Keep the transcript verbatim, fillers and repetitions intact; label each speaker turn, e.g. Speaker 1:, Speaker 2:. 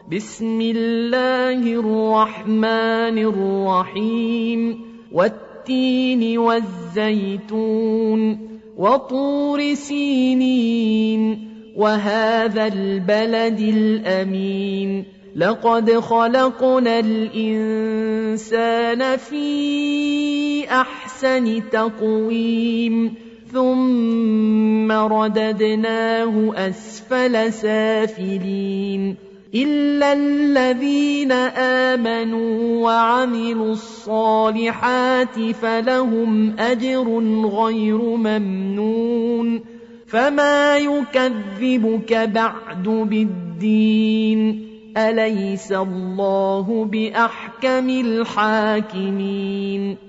Speaker 1: بسم الله الرحمن الرحيم والتين والزيتون وطور سينين وهذا البلد الأمين لقد خلقنا الإنسان في أحسن تقويم ثم رددناه أسفل سافلين إلا الذين آمنوا وعملوا الصالحات فلهم أجر غير ممنون فما يكذبك بعد بالدين أليس الله بأحكم الحاكمين